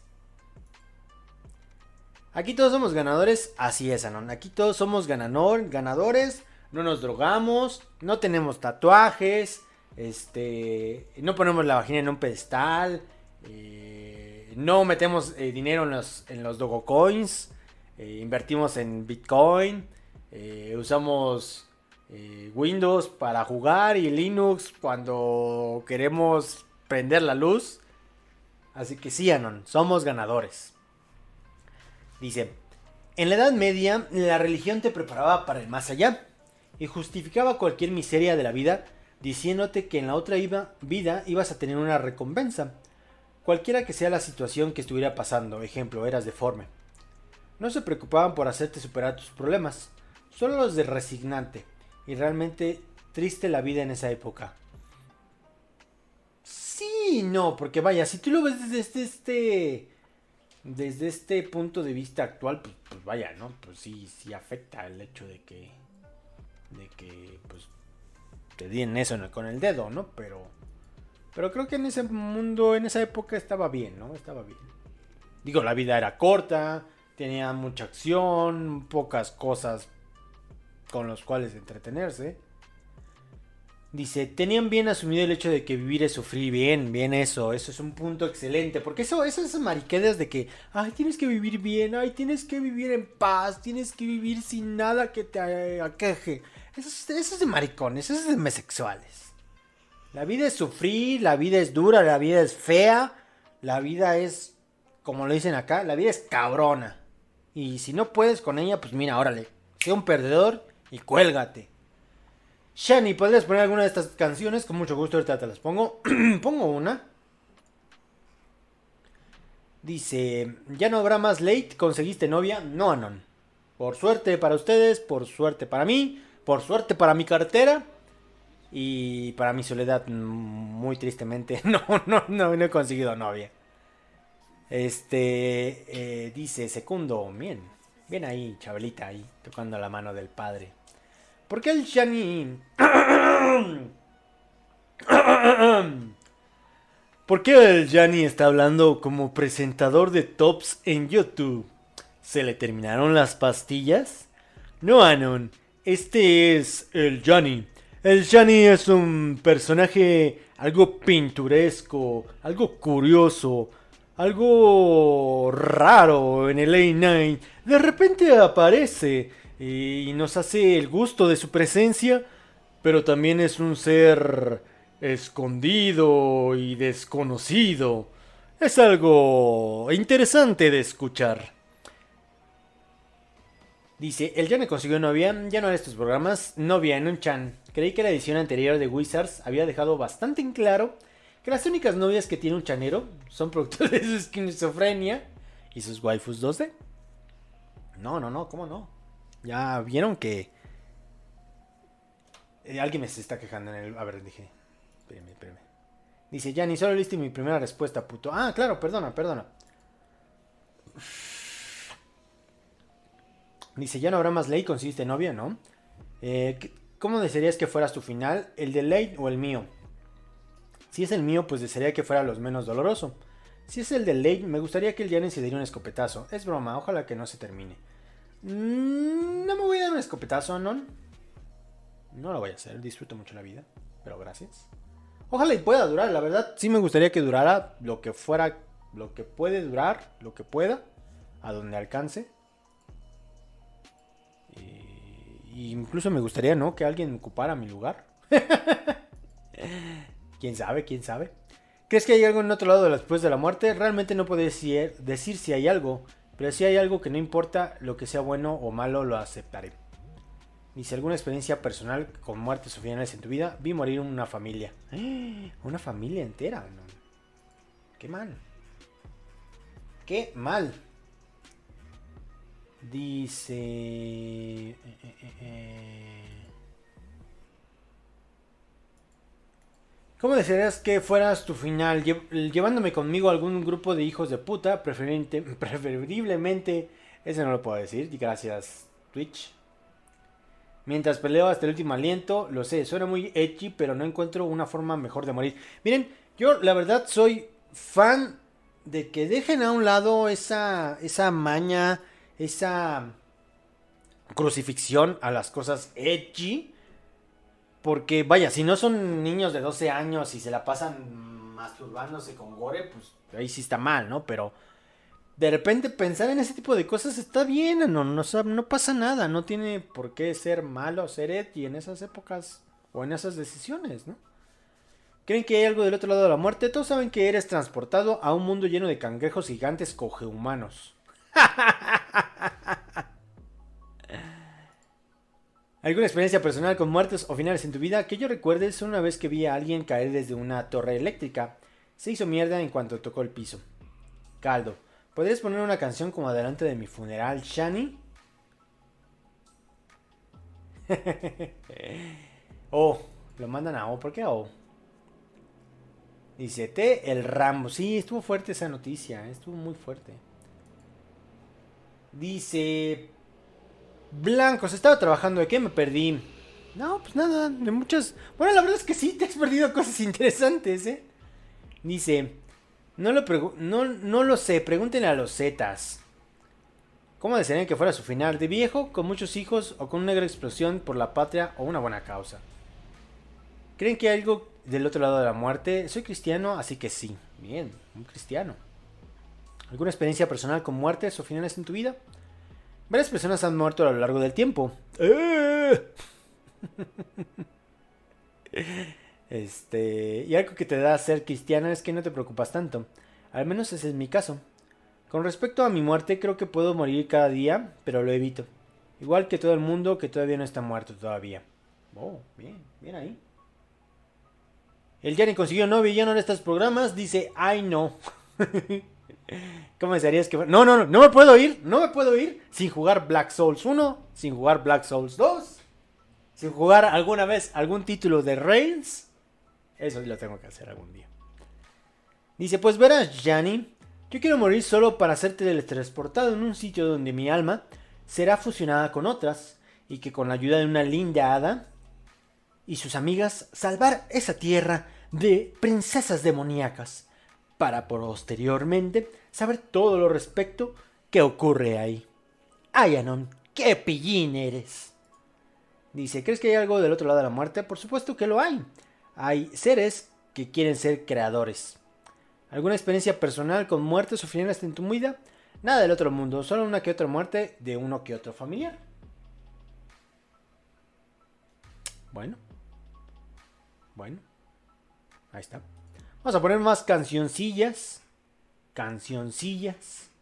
Aquí todos somos ganadores. Así es, Anon. Aquí todos somos ganador, ganadores. No nos drogamos. No tenemos tatuajes. Este. No ponemos la vagina en un pedestal. Eh, no metemos eh, dinero en los, en los Dogecoins. Eh, invertimos en Bitcoin. Eh, usamos eh, Windows para jugar y Linux cuando queremos prender la luz. Así que sí, Anon, somos ganadores. Dice, en la Edad Media la religión te preparaba para el más allá y justificaba cualquier miseria de la vida diciéndote que en la otra iba, vida ibas a tener una recompensa. Cualquiera que sea la situación que estuviera pasando, ejemplo, eras deforme. No se preocupaban por hacerte superar tus problemas. Solo los de resignante. Y realmente triste la vida en esa época. Sí, no, porque vaya, si tú lo ves desde este. Desde este punto de vista actual, pues, pues vaya, ¿no? Pues sí, sí afecta el hecho de que. De que, pues. Te den eso con el dedo, ¿no? Pero. Pero creo que en ese mundo, en esa época estaba bien, ¿no? Estaba bien. Digo, la vida era corta. Tenía mucha acción. Pocas cosas con los cuales entretenerse. Dice, tenían bien asumido el hecho de que vivir es sufrir. Bien, bien eso, eso es un punto excelente. Porque eso, eso es mariquedas de que, ay, tienes que vivir bien, ay, tienes que vivir en paz, tienes que vivir sin nada que te aqueje. Eso es, eso es de maricones, eso es de homosexuales. La vida es sufrir, la vida es dura, la vida es fea, la vida es, como lo dicen acá, la vida es cabrona. Y si no puedes con ella, pues mira, órale, sé un perdedor y cuélgate. Shani, ¿podrías poner alguna de estas canciones? Con mucho gusto, ahorita te las pongo. Pongo una. Dice, ya no habrá más late, ¿conseguiste novia? No, Anon. Por suerte para ustedes, por suerte para mí, por suerte para mi cartera y para mi soledad, muy tristemente, no, no, no, no he conseguido novia. Este, eh, dice, Secundo, bien, bien ahí, Chabelita, ahí, tocando la mano del padre. ¿Por qué el Shani... ¿Por qué el Yanni está hablando como presentador de tops en YouTube? ¿Se le terminaron las pastillas? No, Anon. Este es el Yanni. El Yanni es un personaje algo pintoresco, algo curioso, algo raro en el A nueve. De repente aparece y nos hace el gusto de su presencia, pero también es un ser escondido y desconocido. Es algo interesante de escuchar. Dice, el Johnny consiguió novia, ya no haré estos programas. Novia en un chan. Creí que la edición anterior de Wizards había dejado bastante en claro que las únicas novias que tiene un chanero son producto de su esquizofrenia y sus waifus dos D. No, no, no, ¿cómo no? Ya vieron que... Eh, alguien me se está quejando en el... A ver, dije... Espérame, espérame. Dice, ya ni solo leíste mi primera respuesta, puto. Ah, claro, perdona, perdona. Dice, ya no habrá más ley, consiste novia, ¿no? Eh, ¿Cómo desearías que fueras tu final? ¿El de ley o el mío? Si es el mío, pues desearía que fuera lo menos doloroso. Si es el de ley, me gustaría que el Janet se diera un escopetazo. Es broma, ojalá que no se termine. Mm, no me voy a dar un escopetazo, ¿no? No lo voy a hacer, disfruto mucho la vida. Pero gracias. Ojalá y pueda durar, la verdad. Sí me gustaría que durara lo que fuera, lo que puede durar, lo que pueda, a donde alcance. Y incluso me gustaría, ¿no? Que alguien ocupara mi lugar. ¿Quién sabe? ¿Quién sabe? ¿Crees que hay algo en otro lado después de la muerte? Realmente no puedo decir, decir si hay algo. Pero si hay algo que no importa, lo que sea bueno o malo, lo aceptaré. Dice, ¿alguna experiencia personal con muertes o finales en tu vida? Vi morir una familia. Una familia entera, ¿no? Qué mal. Qué mal. Dice... Eh, eh, eh. ¿Cómo desearías que fueras tu final? Lle- llevándome conmigo a algún grupo de hijos de puta, preferente, preferiblemente... Ese no lo puedo decir, gracias Twitch. Mientras peleo hasta el último aliento, lo sé, suena muy edgy, pero no encuentro una forma mejor de morir. Miren, yo la verdad soy fan de que dejen a un lado esa, esa maña... esa crucifixión a las cosas edgy. Porque vaya, si no son niños de doce años y se la pasan masturbándose con gore, pues ahí sí está mal, ¿no? Pero de repente pensar en ese tipo de cosas está bien, no, no, no pasa nada. No tiene por qué ser malo ser edgy en esas épocas o en esas decisiones, ¿no? ¿Creen que hay algo del otro lado de la muerte? Todos saben que eres transportado a un mundo lleno de cangrejos gigantes cogehumanos. ¿Alguna experiencia personal con muertes o finales en tu vida? Que yo recuerde es una vez que vi a alguien caer desde una torre eléctrica. Se hizo mierda en cuanto tocó el piso. Caldo. ¿Podrías poner una canción como adelante de mi funeral, Shani? Oh, lo mandan a O. ¿Por qué a O? Dice T, el Rambo. Sí, estuvo fuerte esa noticia. Estuvo muy fuerte. Dice... Blancos, estaba trabajando. ¿De qué me perdí? No, pues nada, de muchas... Bueno, la verdad es que sí, te has perdido cosas interesantes, ¿eh? Dice... No lo, pregu... no, no lo sé, pregúntenle a los Zetas. ¿Cómo desearían que fuera su final? ¿De viejo, con muchos hijos o con una gran explosión por la patria o una buena causa? ¿Creen que hay algo del otro lado de la muerte? Soy cristiano, así que sí. Bien, un cristiano. ¿Alguna experiencia personal con muertes o finales en tu vida? Varias personas han muerto a lo largo del tiempo. ¡Eh! Este... Y algo que te da a ser cristiano es que no te preocupas tanto. Al menos ese es mi caso. Con respecto a mi muerte, creo que puedo morir cada día, pero lo evito. Igual que todo el mundo que todavía no está muerto todavía. Oh, bien, bien ahí. El Yanni consiguió novio y ya no en estos programas. Dice, ay no. ¿Cómo desearías que fuera? No, no, no, no me puedo ir. No me puedo ir sin jugar Black Souls uno, sin jugar Black Souls dos, sin jugar alguna vez algún título de Rails. Eso sí lo tengo que hacer algún día. Dice, pues verás, Yanni, yo quiero morir solo para ser teletransportado en un sitio donde mi alma será fusionada con otras y que con la ayuda de una linda hada y sus amigas salvar esa tierra de princesas demoníacas para posteriormente saber todo lo respecto que ocurre ahí. Ay, Anon, qué pillín eres. Dice, ¿crees que hay algo del otro lado de la muerte? Por supuesto que lo hay. Hay seres que quieren ser creadores. ¿Alguna experiencia personal con muertes o finales en tu vida? Nada del otro mundo, solo una que otra muerte de uno que otro familiar. Bueno. Bueno. Ahí está. Vamos a poner más cancioncillas. Cancioncillas.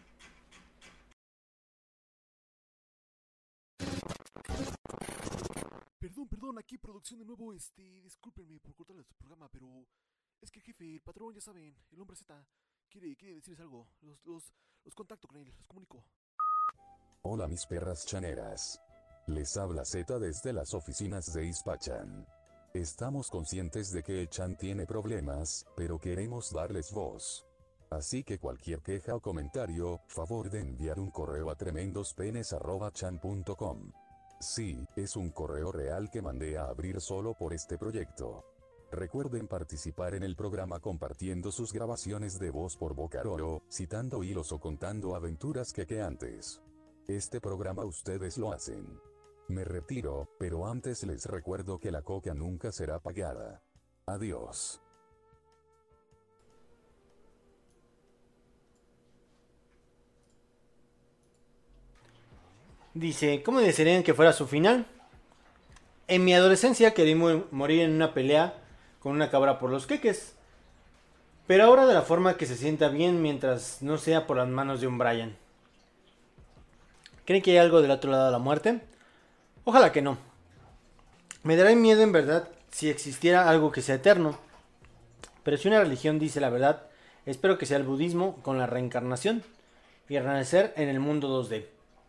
Perdón, perdón, aquí producción de nuevo, este, discúlpenme por cortarles su programa, pero es que el jefe, el patrón, ya saben, el hombre Z, quiere, quiere decirles algo, los, los, los contacto con él, los comunico. Hola mis perras chaneras. Les habla Z desde las oficinas de Ispachan. Estamos conscientes de que Echan tiene problemas, pero queremos darles voz. Así que cualquier queja o comentario, favor de enviar un correo a tremendospenes arroba chan punto com. Sí, es un correo real que mandé a abrir solo por este proyecto. Recuerden participar en el programa compartiendo sus grabaciones de voz por Bocaroro, citando hilos o contando aventuras que que antes. Este programa ustedes lo hacen. Me retiro, pero antes les recuerdo que la coca nunca será pagada. Adiós. Dice, ¿cómo desearían que fuera su final? En mi adolescencia querí mu- morir en una pelea con una cabra por los queques. Pero ahora de la forma que se sienta bien mientras no sea por las manos de un Brian. ¿Creen que hay algo del otro lado de la muerte? Ojalá que no. Me daría miedo en verdad si existiera algo que sea eterno. Pero si una religión dice la verdad, espero que sea el budismo con la reencarnación y renacer en el mundo dos D.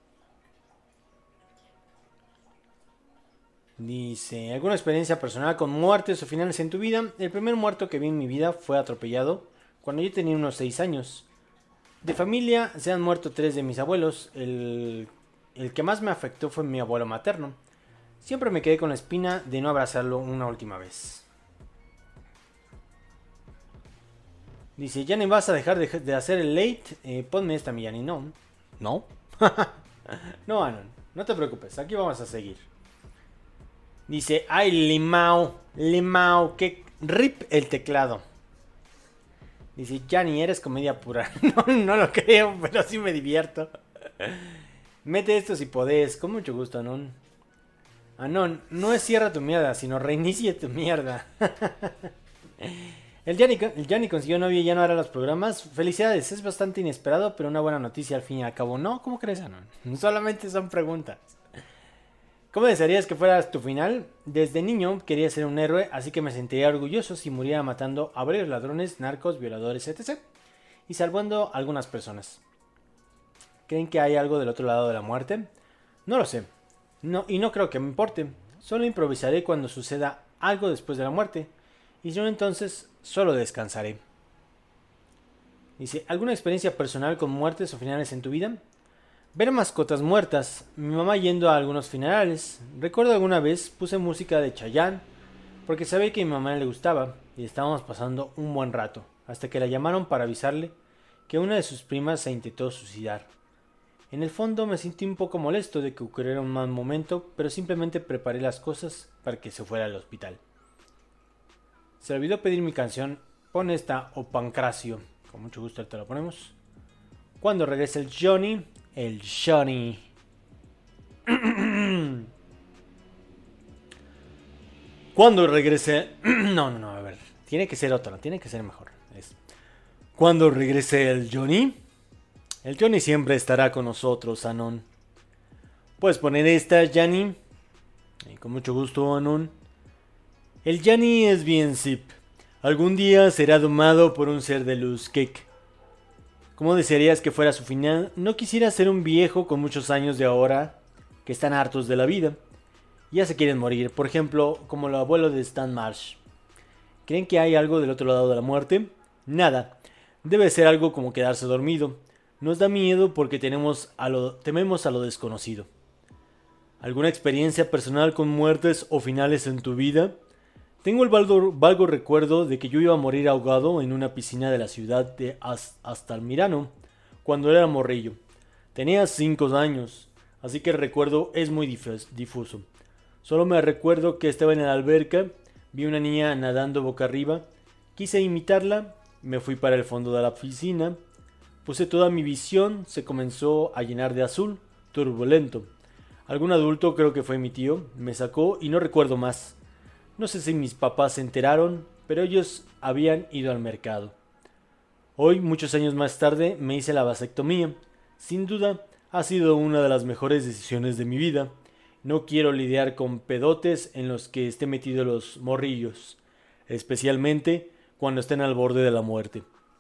Dice, ¿alguna experiencia personal con muertes o finales en tu vida? El primer muerto que vi en mi vida fue atropellado cuando yo tenía unos seis años. De familia se han muerto tres de mis abuelos. El, el que más me afectó fue mi abuelo materno. Siempre me quedé con la espina de no abrazarlo una última vez. Dice, ¿ya ni vas a dejar de, de hacer el late? Eh, ponme esta, Millani. No. ¿No? No, Anon. No te preocupes. Aquí vamos a seguir. Dice, ay, Limao. Limao. Que rip el teclado. Dice, Yanni, eres comedia pura. No, no lo creo, pero sí me divierto. Mete esto si podés. Con mucho gusto, Anon. Anon, no es cierra tu mierda, sino reinicia tu mierda. El Yanni, el Yanni consiguió novia y ya no hará los programas. Felicidades, es bastante inesperado, pero una buena noticia al fin y al cabo. No, ¿cómo crees, Anon? Solamente son preguntas. ¿Cómo desearías que fueras tu final? Desde niño quería ser un héroe, así que me sentiría orgulloso si muriera matando a varios ladrones, narcos, violadores, etcétera. Y salvando a algunas personas. ¿Creen que hay algo del otro lado de la muerte? No lo sé. No, y no creo que me importe. Solo improvisaré cuando suceda algo después de la muerte. Y si no, entonces solo descansaré. Dice, ¿alguna experiencia personal con muertes o finales en tu vida? Ver mascotas muertas, mi mamá yendo a algunos funerales. Recuerdo alguna vez puse música de Chayanne porque sabía que a mi mamá le gustaba y estábamos pasando un buen rato, hasta que la llamaron para avisarle que una de sus primas se intentó suicidar. En el fondo me sentí un poco molesto de que ocurriera un mal momento, pero simplemente preparé las cosas para que se fuera al hospital. Se le olvidó pedir mi canción, pon esta o Pancracio. Con mucho gusto te la ponemos. Cuando regrese el Johnny... El Johnny. Cuando regrese... No, no, no, a ver. Tiene que ser otra, tiene que ser mejor. Es... Cuando regrese el Johnny. El Johnny siempre estará con nosotros, Anon. Puedes poner esta, Johnny. Y con mucho gusto, Anon. El Johnny es bien zip. Algún día será domado por un ser de luz, Cake. ¿Cómo desearías que fuera su final? No quisiera ser un viejo con muchos años de ahora que están hartos de la vida. Ya se quieren morir, por ejemplo, como el abuelo de Stan Marsh. ¿Creen que hay algo del otro lado de la muerte? Nada. Debe ser algo como quedarse dormido. Nos da miedo porque tenemos a lo, tememos a lo desconocido. ¿Alguna experiencia personal con muertes o finales en tu vida? Tengo el vago, vago recuerdo de que yo iba a morir ahogado en una piscina de la ciudad de Astalmirano cuando era morrillo. Tenía cinco años, así que el recuerdo es muy difuso. Solo me recuerdo que estaba en la alberca, vi una niña nadando boca arriba, quise imitarla, me fui para el fondo de la piscina, puse toda mi visión, se comenzó a llenar de azul, turbulento. Algún adulto, creo que fue mi tío, me sacó y no recuerdo más. No sé si mis papás se enteraron, pero ellos habían ido al mercado. Hoy, muchos años más tarde, me hice la vasectomía. Sin duda, ha sido una de las mejores decisiones de mi vida. No quiero lidiar con pedotes en los que esté metido los morrillos, especialmente cuando estén al borde de la muerte.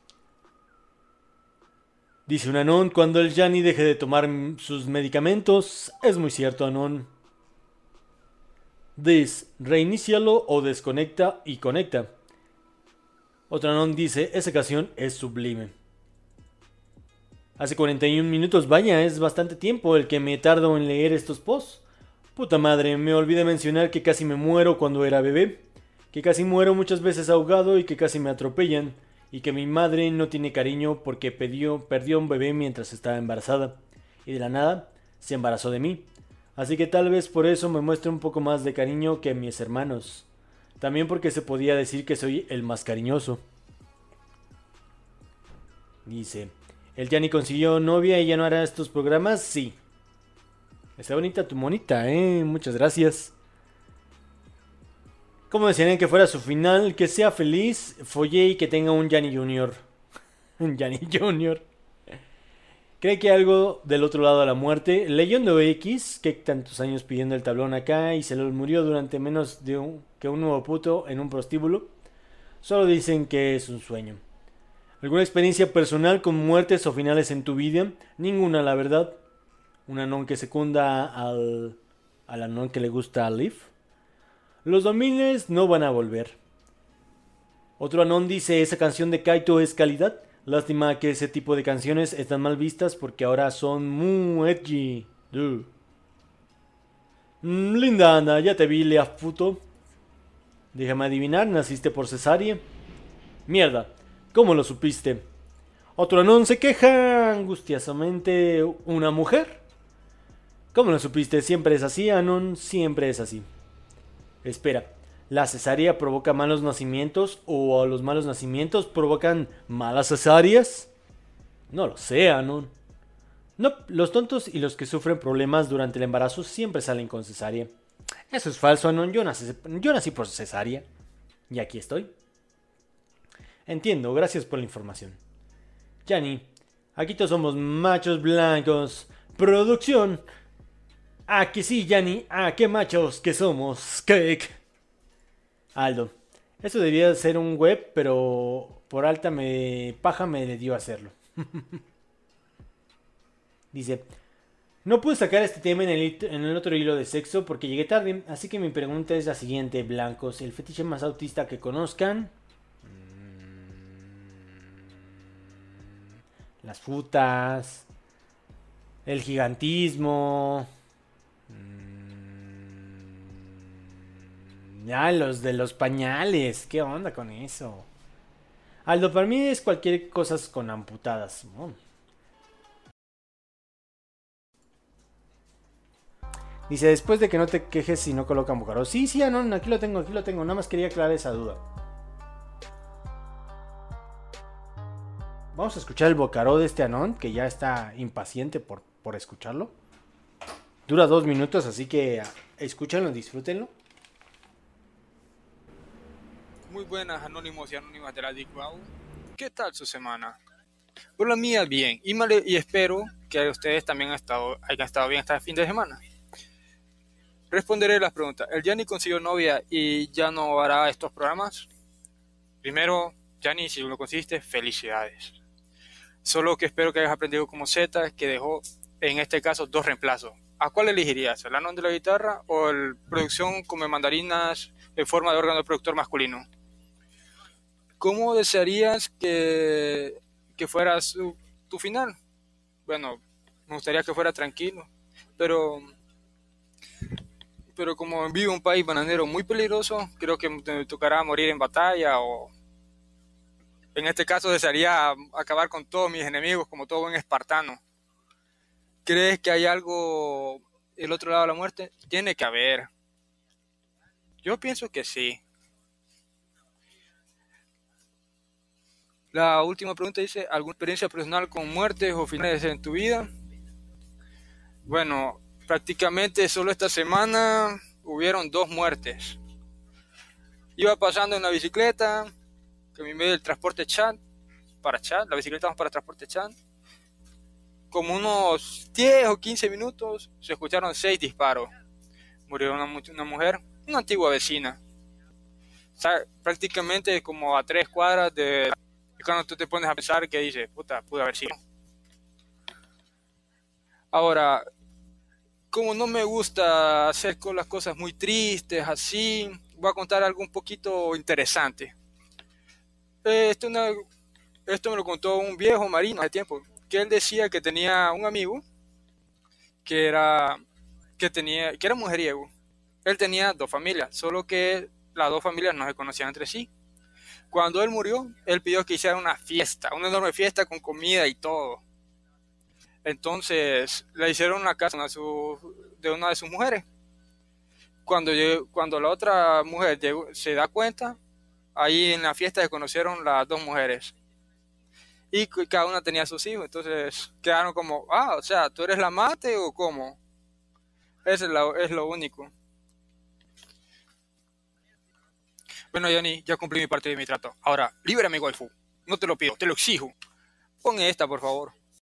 Dice un Anon, cuando el Yanni deje de tomar sus medicamentos. Es muy cierto, Anon. This, reinícialo o desconecta y conecta. Otro anón dice, esa canción es sublime. Hace cuarenta y un minutos, vaya, es bastante tiempo el que me tardo en leer estos posts. Puta madre, me olvidé mencionar que casi me muero cuando era bebé, que casi muero muchas veces ahogado y que casi me atropellan, y que mi madre no tiene cariño porque perdió, perdió un bebé mientras estaba embarazada, y de la nada se embarazó de mí. Así que tal vez por eso me muestre un poco más de cariño que mis hermanos. También porque se podía decir que soy el más cariñoso. Dice, ¿el Gianni consiguió novia y ya no hará estos programas? Sí. Está bonita tu monita, eh. Muchas gracias. ¿Cómo desearían que fuera su final? Que sea feliz, folle y que tenga un Gianni Junior Un Gianni Junior ¿Cree que algo del otro lado de la muerte? Leyendo X, que tantos años pidiendo el tablón acá y se lo murió durante menos de un, que un nuevo puto en un prostíbulo. Solo dicen que es un sueño. ¿Alguna experiencia personal con muertes o finales en tu vida? Ninguna, la verdad. Un anón que secunda al, al anón que le gusta a Leaf. Los domines no van a volver. Otro anón dice, esa canción de Kaito es calidad. Lástima que ese tipo de canciones están mal vistas porque ahora son muy edgy. Duh. Mm, linda Ana, ya te vi, lea puto. Déjame adivinar, naciste por cesárea. Mierda, ¿cómo lo supiste? Otro anón se queja angustiosamente. ¿Una mujer? ¿Cómo lo supiste? Siempre es así, anón, siempre es así. Espera. ¿La cesárea provoca malos nacimientos o los malos nacimientos provocan malas cesáreas? No lo sé, Anon. No, los tontos y los que sufren problemas durante el embarazo siempre salen con cesárea. Eso es falso, Anon. Yo nací, yo nací por cesárea. Y aquí estoy. Entiendo, gracias por la información. Gianni, aquí todos somos machos blancos. Producción. Ah, que sí, Gianni. Ah, qué machos que somos. Cake. Aldo, eso debía ser un web, pero por alta me paja me dio a hacerlo. Dice, no pude sacar este tema en el, en el otro hilo de sexo porque llegué tarde, así que mi pregunta es la siguiente, blancos, ¿el fetiche más autista que conozcan? Las frutas, el gigantismo... Ya, los de los pañales. ¿Qué onda con eso? Aldo, para mí es cualquier cosa con amputadas. Oh. Dice, después de que no te quejes si no colocan Bocaro. Sí, sí, Anon, aquí lo tengo, aquí lo tengo. Nada más quería aclarar esa duda. Vamos a escuchar el Bocaro de este Anon, que ya está impaciente por, por escucharlo. Dura dos minutos, así que escúchenlo, disfrútenlo. Muy buenas anónimos y anónimas de la Deep Wow. ¿Qué tal su semana? Por la mía bien y, mal, y espero que ustedes también han estado, hayan estado bien este fin de semana. Responderé las preguntas. ¿El Gianni consiguió novia y ya no hará estos programas? Primero, Gianni, si lo consiste, felicidades. Solo que espero que hayas aprendido como Z, que dejó en este caso dos reemplazos. ¿A cuál elegirías? ¿El anón de la guitarra o el producción come mandarinas en forma de órgano de productor masculino? ¿Cómo desearías que, que fuera su, tu final? Bueno, me gustaría que fuera tranquilo, pero, pero como vivo en un país bananero muy peligroso, creo que me tocará morir en batalla o en este caso desearía acabar con todos mis enemigos como todo buen espartano. ¿Crees que hay algo el otro lado de la muerte? Tiene que haber. Yo pienso que sí. La última pregunta dice, ¿alguna experiencia personal con muertes o finales en tu vida? Bueno, prácticamente solo esta semana hubieron dos muertes. Iba pasando en la bicicleta, que me medio del transporte chat, para chat, la bicicleta vamos para transporte chat. Como unos diez o quince minutos se escucharon seis disparos. Murió una, una mujer, una antigua vecina. O sea, prácticamente como a tres cuadras de... Cuando tú te pones a pensar que dices, puta, pudo haber sido. Ahora, como no me gusta hacer con las cosas muy tristes, así, voy a contar algo un poquito interesante. Eh, Esto, una- esto me lo contó un viejo marino hace tiempo, que él decía que tenía un amigo que era, que tenía, que era mujeriego. Él tenía dos familias, solo que las dos familias no se conocían entre sí. Cuando él murió, él pidió que hiciera una fiesta, una enorme fiesta con comida y todo. Entonces le hicieron una casa a su- de una de sus mujeres. Cuando, llegó- cuando la otra mujer llegó- se da cuenta, ahí en la fiesta se conocieron las dos mujeres. Y cu- cada una tenía sus hijos. Entonces quedaron como, ah, o sea, ¿tú eres la amante o cómo? Eso es, la- es lo único. Bueno, Johnny, ya cumplí mi parte de mi trato. Ahora, líbrame, waifu. No te lo pido, te lo exijo. Pon esta, por favor.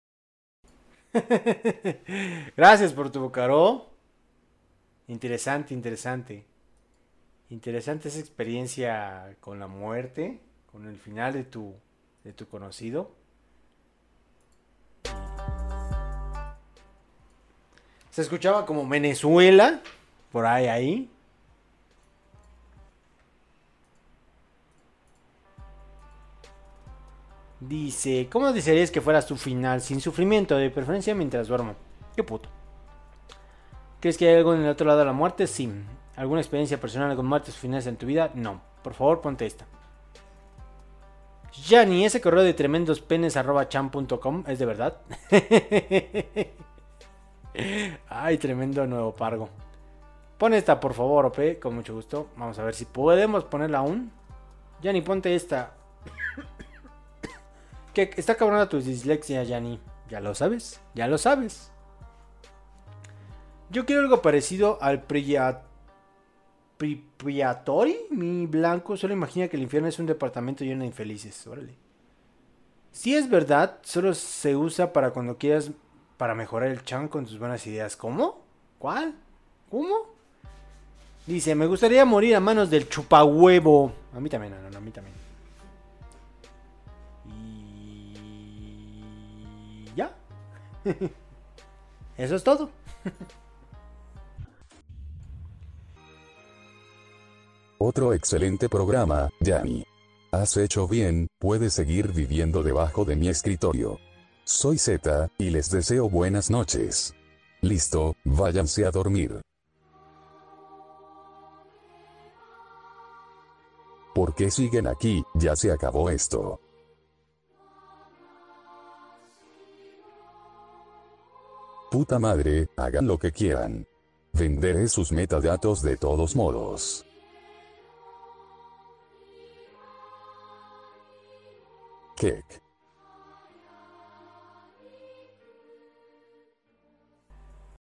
Gracias por tu caro. Interesante, interesante. Interesante esa experiencia con la muerte, con el final de tu, de tu conocido. Se escuchaba como Venezuela, por ahí, ahí. Dice, ¿cómo desearías que fuera tu final? Sin sufrimiento, de preferencia mientras duermo. Qué puto. ¿Crees que hay algo en el otro lado de la muerte? Sí. ¿Alguna experiencia personal con muertes finales en tu vida? No. Por favor, ponte esta. Yanni, ese correo de tremendospenes arroba chan punto com es de verdad. Ay, tremendo nuevo pargo. Pon esta, por favor, O P, con mucho gusto. Vamos a ver si podemos ponerla aún. Yanni, ponte esta. Que está cabrona tu dislexia, Yanni. Ya lo sabes, ya lo sabes. Yo quiero algo parecido al Priya... Pri- Priatori, mi blanco. Solo imagina que el infierno es un departamento lleno de infelices. Órale. Si es verdad, solo se usa para cuando quieras para mejorar el chan con tus buenas ideas. ¿Cómo? ¿Cuál? ¿Cómo? Dice, me gustaría morir a manos del chupahuevo. A mí también, no, no, a mí también. Y ya. Eso es todo. Otro excelente programa, Yanni. Has hecho bien, puedes seguir viviendo debajo de mi escritorio. Soy Z, y les deseo buenas noches. Listo, váyanse a dormir. ¿Por qué siguen aquí? Ya se acabó esto. Puta madre, hagan lo que quieran. Venderé sus metadatos de todos modos. Kek.